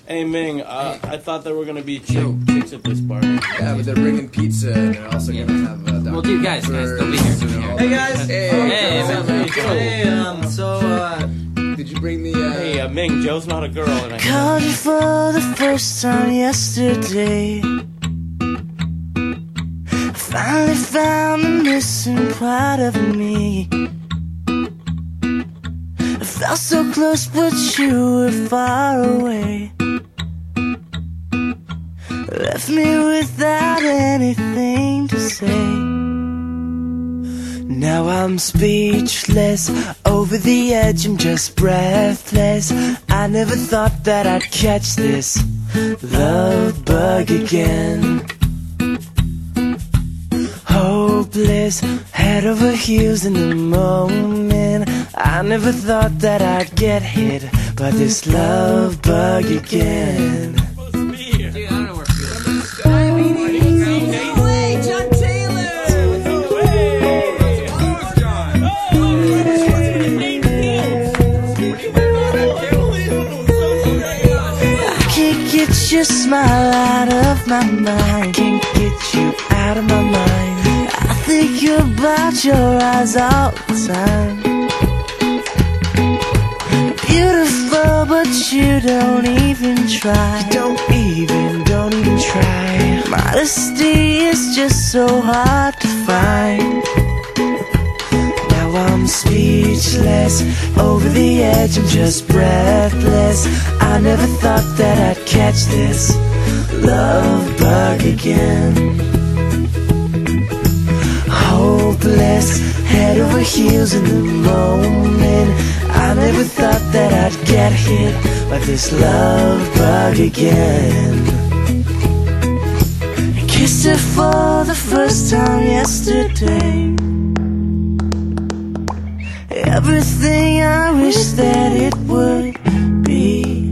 Hey Ming, I thought there were gonna be chicks at this party. Yeah, but they're bringing pizza and they're also gonna have Well, dude, guys, don't be here, Hey guys! Hey, did you bring the, Hey, Ming, Joe's not a girl. And Called you for the first time yesterday. Finally found the missing part of me. I felt so close, but you were far away. Left me without anything to say. Now I'm speechless, over the edge, I'm just breathless. I never thought that I'd catch this love bug again. Hopeless, head over heels in the moment. I never thought that I'd get hit by this love bug again. Dude, I don't know where John Taylor! I can't get your smile out of my mind. Can't get you out of my mind. I think about your eyes all the time. Beautiful, but you don't even try. You don't even try. Modesty is just so hard to find. Now I'm speechless, over the edge, I'm just breathless. I never thought that I'd catch this love bug again. Hopeless, head over heels in the moment. I never thought that I'd get hit by this love bug again. I kissed her for the first time yesterday. Everything I wish that it would be.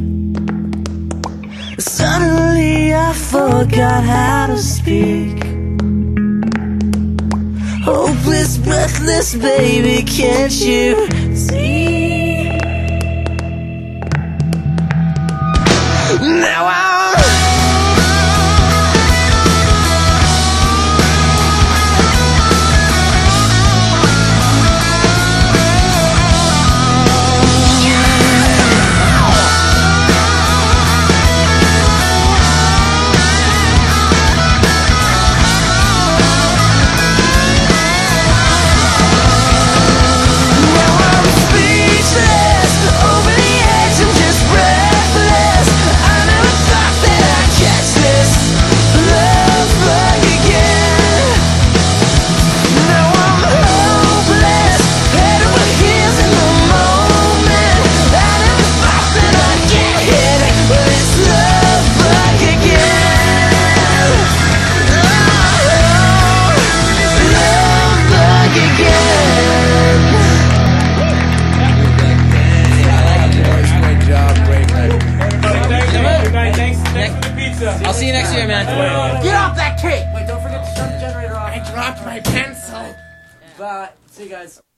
Suddenly I forgot how to speak. Hopeless, breathless, baby, can't you see? Now I'm I'll see you next year, man. Get off that cake! Wait, don't forget to shut the generator off. I dropped my pencil. Bye. See you guys.